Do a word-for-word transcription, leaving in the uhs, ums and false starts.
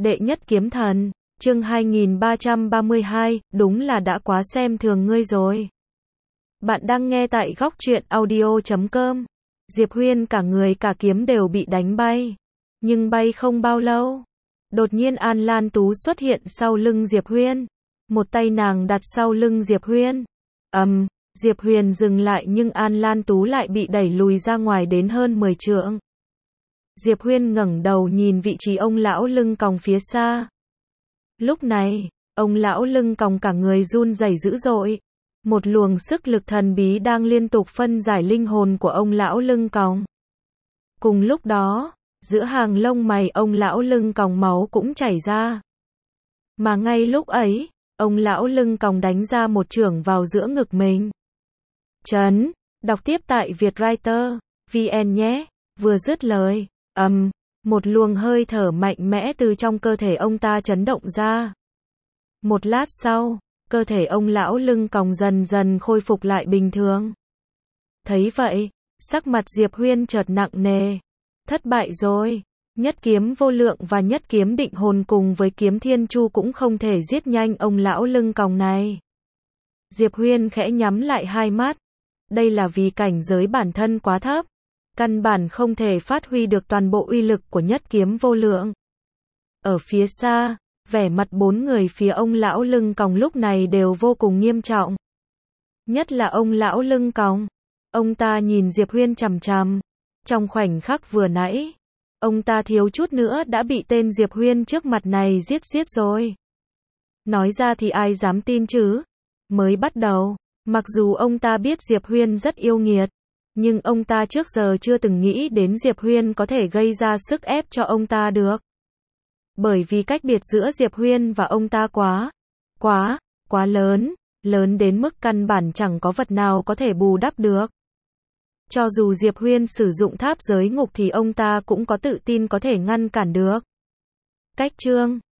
Đệ nhất kiếm thần, chương hai nghìn ba trăm ba mươi hai, đúng là đã quá xem thường ngươi rồi. Bạn đang nghe tại góc truyện audio chấm com. Diệp Huyên cả người cả kiếm đều bị đánh bay. Nhưng bay không bao lâu. Đột nhiên An Lan Tú xuất hiện sau lưng Diệp Huyên. Một tay nàng đặt sau lưng Diệp Huyên. ầm, um, Diệp Huyền dừng lại nhưng An Lan Tú lại bị đẩy lùi ra ngoài đến hơn mười trượng. Diệp Huyên ngẩng đầu nhìn vị trí ông lão lưng còng phía xa. Lúc này, ông lão lưng còng cả người run rẩy dữ dội. Một luồng sức lực thần bí đang liên tục phân giải linh hồn của ông lão lưng còng. Cùng lúc đó, giữa hàng lông mày ông lão lưng còng máu cũng chảy ra. Mà ngay lúc ấy, ông lão lưng còng đánh ra một chưởng vào giữa ngực mình. Chấn, đọc tiếp tại Vietwriter chấm vn nhé. Vừa dứt lời, ầm, um, một luồng hơi thở mạnh mẽ từ trong cơ thể ông ta chấn động ra. Một lát sau, cơ thể ông lão lưng còng dần dần khôi phục lại bình thường. Thấy vậy, sắc mặt Diệp Huyên chợt nặng nề. Thất bại rồi. Nhất kiếm vô lượng và nhất kiếm định hồn cùng với kiếm thiên chu cũng không thể giết nhanh ông lão lưng còng này. Diệp Huyên khẽ nhắm lại hai mắt. Đây là vì cảnh giới bản thân quá thấp. Căn bản không thể phát huy được toàn bộ uy lực của nhất kiếm vô lượng. Ở phía xa, vẻ mặt bốn người phía ông lão lưng còng lúc này đều vô cùng nghiêm trọng. Nhất là ông lão lưng còng. Ông ta nhìn Diệp Huyên chằm chằm. Trong khoảnh khắc vừa nãy, ông ta thiếu chút nữa đã bị tên Diệp Huyên trước mặt này giết giết rồi. Nói ra thì ai dám tin chứ? Mới bắt đầu, mặc dù ông ta biết Diệp Huyên rất yêu nghiệt, nhưng ông ta trước giờ chưa từng nghĩ đến Diệp Huyên có thể gây ra sức ép cho ông ta được. Bởi vì cách biệt giữa Diệp Huyên và ông ta quá, quá, quá lớn, lớn đến mức căn bản chẳng có vật nào có thể bù đắp được. Cho dù Diệp Huyên sử dụng tháp giới ngục thì ông ta cũng có tự tin có thể ngăn cản được. Cách chương